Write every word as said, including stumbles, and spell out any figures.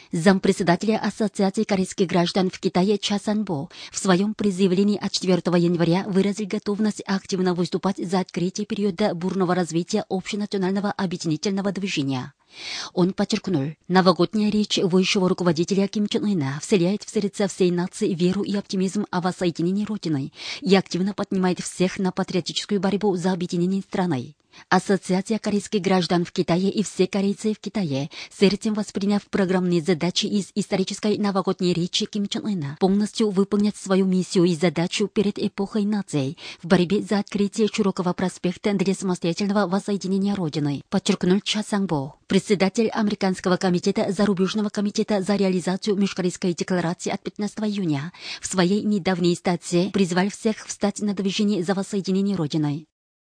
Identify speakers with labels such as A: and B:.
A: Зампредседателя Ассоциации корейских граждан в Китае Ча Сан-бо в своем призывлении от четвёртого января выразил готовность активно выступать за открытие периода бурного развития общенационального объединительного движения. Он подчеркнул, новогодняя речь высшего руководителя Ким Чен Ына вселяет в сердца всей нации веру и оптимизм о воссоединении Родины и активно поднимает всех на патриотическую борьбу за объединение страны. Ассоциация корейских граждан в Китае и все корейцы в Китае, сердцем восприняв программные задачи из исторической новогодней речи Ким Чен Ына, полностью выполнят свою миссию и задачу перед эпохой наций в борьбе за открытие широкого проспекта для самостоятельного воссоединения Родины, подчеркнул Ча Сан-бо. Председатель Американского комитета Зарубежного комитета за реализацию Межкорейской декларации от пятнадцатого июня в своей недавней статье призвал всех встать на движение за воссоединение Родины.